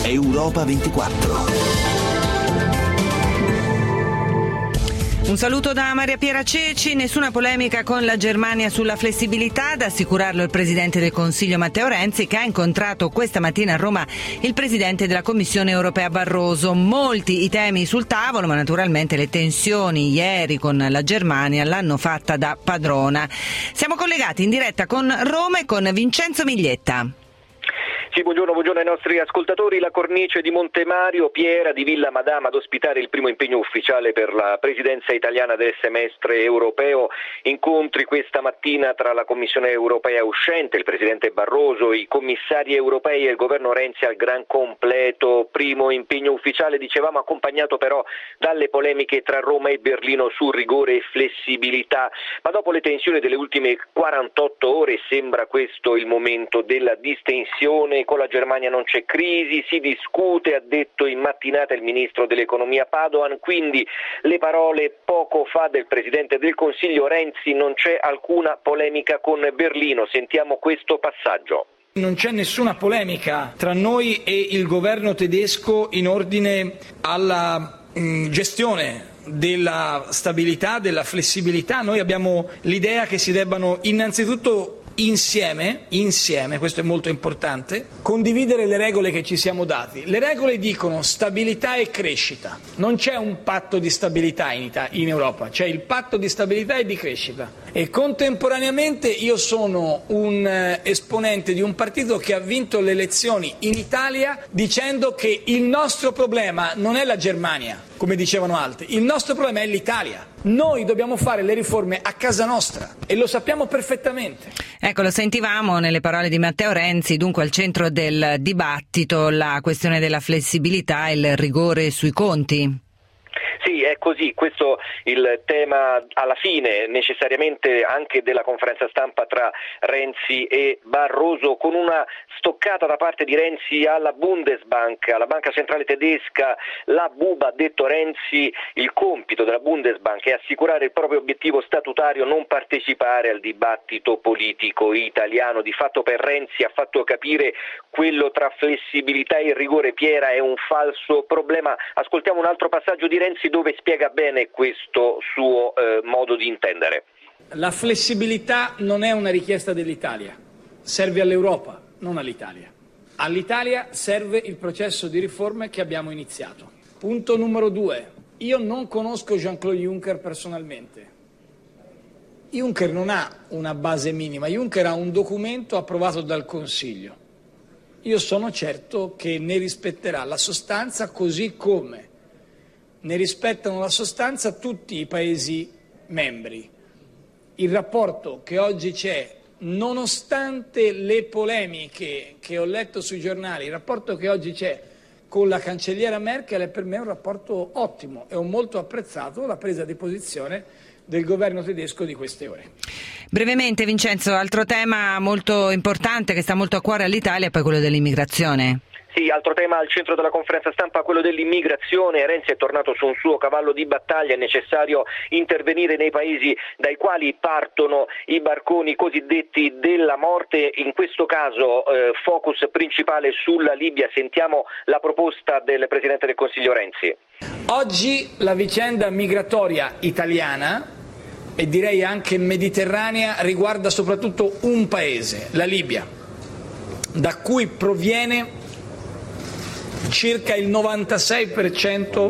Europa 24. Un saluto da Maria Piera Ceci. Nessuna polemica con la Germania sulla flessibilità, ad assicurarlo il Presidente del Consiglio Matteo Renzi, che ha incontrato questa mattina a Roma il Presidente della Commissione Europea Barroso. Molti i temi sul tavolo, ma naturalmente le tensioni ieri con la Germania l'hanno fatta da padrona. Siamo collegati in diretta con Roma e con Vincenzo Miglietta. Sì, buongiorno ai nostri ascoltatori. La cornice di Montemario, Piera di Villa Madama ad ospitare il primo impegno ufficiale per la presidenza italiana del semestre europeo. Incontri questa mattina tra la Commissione europea uscente, il Presidente Barroso, i commissari europei e il governo Renzi al gran completo. Primo impegno ufficiale, dicevamo, accompagnato però dalle polemiche tra Roma e Berlino su rigore e flessibilità. Ma dopo le tensioni delle ultime 48 ore sembra questo il momento della distensione. Con la Germania non c'è crisi, si discute, ha detto in mattinata il ministro dell'economia Padoan, quindi le parole poco fa del Presidente del Consiglio Renzi: non c'è alcuna polemica con Berlino. Sentiamo questo passaggio. Non c'è nessuna polemica tra noi e il governo tedesco in ordine alla gestione della stabilità, della flessibilità. Noi abbiamo l'idea che si debbano innanzitutto insieme, questo è molto importante, condividere le regole che ci siamo dati. Le regole dicono stabilità e crescita. Non c'è un patto di stabilità in Europa, c'è il patto di stabilità e di crescita. E contemporaneamente io sono un esponente di un partito che ha vinto le elezioni in Italia dicendo che il nostro problema non è la Germania, come dicevano altri, il nostro problema è l'Italia. Noi dobbiamo fare le riforme a casa nostra e lo sappiamo perfettamente. Ecco, lo sentivamo nelle parole di Matteo Renzi, dunque al centro del dibattito la questione della flessibilità e il rigore sui conti. Sì, è così, questo il tema alla fine necessariamente anche della conferenza stampa tra Renzi e Barroso, con una stoccata da parte di Renzi alla Bundesbank, alla banca centrale tedesca. La BUB, ha detto Renzi, il compito della Bundesbank è assicurare il proprio obiettivo statutario, non partecipare al dibattito politico italiano. Di fatto per Renzi ha fatto capire quello tra flessibilità e rigore, Piera, è un falso problema. Ascoltiamo un altro passaggio di Renzi dove spiega bene questo suo modo di intendere. La flessibilità non è una richiesta dell'Italia, serve all'Europa, non all'Italia. All'Italia serve il processo di riforme che abbiamo iniziato. Punto numero 2. Io non conosco Jean-Claude Juncker personalmente. Juncker non ha una base minima, Juncker ha un documento approvato dal Consiglio. Io sono certo che ne rispetterà la sostanza, così come ne rispettano la sostanza tutti i Paesi membri. Il rapporto che oggi c'è, nonostante le polemiche che ho letto sui giornali, il rapporto che oggi c'è con la cancelliera Merkel è per me un rapporto ottimo e ho molto apprezzato la presa di posizione del governo tedesco di queste ore. Brevemente, Vincenzo, altro tema molto importante che sta molto a cuore all'Italia è poi quello dell'immigrazione. Sì, altro tema al centro della conferenza stampa, quello dell'immigrazione. Renzi è tornato su un suo cavallo di battaglia, è necessario intervenire nei paesi dai quali partono i barconi cosiddetti della morte, in questo caso focus principale sulla Libia. Sentiamo la proposta del Presidente del Consiglio Renzi. Oggi la vicenda migratoria italiana e direi anche mediterranea riguarda soprattutto un paese, la Libia, da cui proviene circa il 96%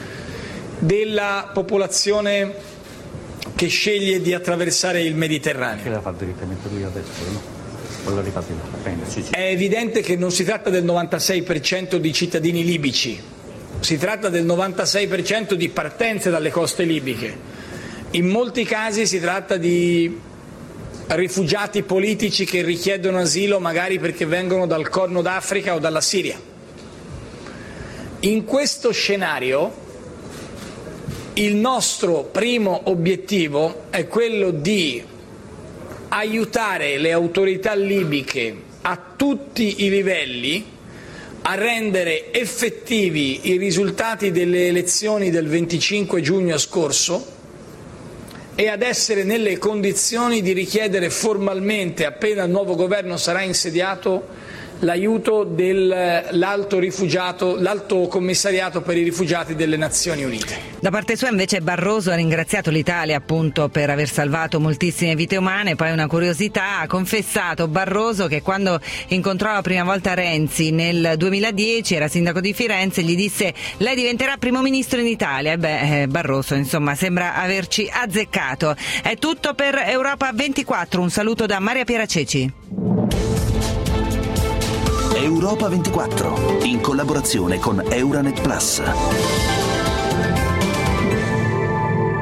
della popolazione che sceglie di attraversare il Mediterraneo. È evidente che non si tratta del 96% di cittadini libici, si tratta del 96% di partenze dalle coste libiche. In molti casi si tratta di rifugiati politici che richiedono asilo magari perché vengono dal Corno d'Africa o dalla Siria. In questo scenario il nostro primo obiettivo è quello di aiutare le autorità libiche a tutti i livelli a rendere effettivi i risultati delle elezioni del 25 giugno scorso e ad essere nelle condizioni di richiedere formalmente, appena il nuovo governo sarà insediato, l'aiuto dell'alto commissariato per i rifugiati delle Nazioni Unite. Da parte sua invece Barroso ha ringraziato l'Italia appunto per aver salvato moltissime vite umane. Poi una curiosità, ha confessato Barroso che quando incontrò la prima volta Renzi nel 2010, era sindaco di Firenze, gli disse: lei diventerà primo ministro in Italia. Barroso insomma sembra averci azzeccato. È tutto per Europa 24, un saluto da Maria Piera Ceci. Europa 24, in collaborazione con Euranet Plus.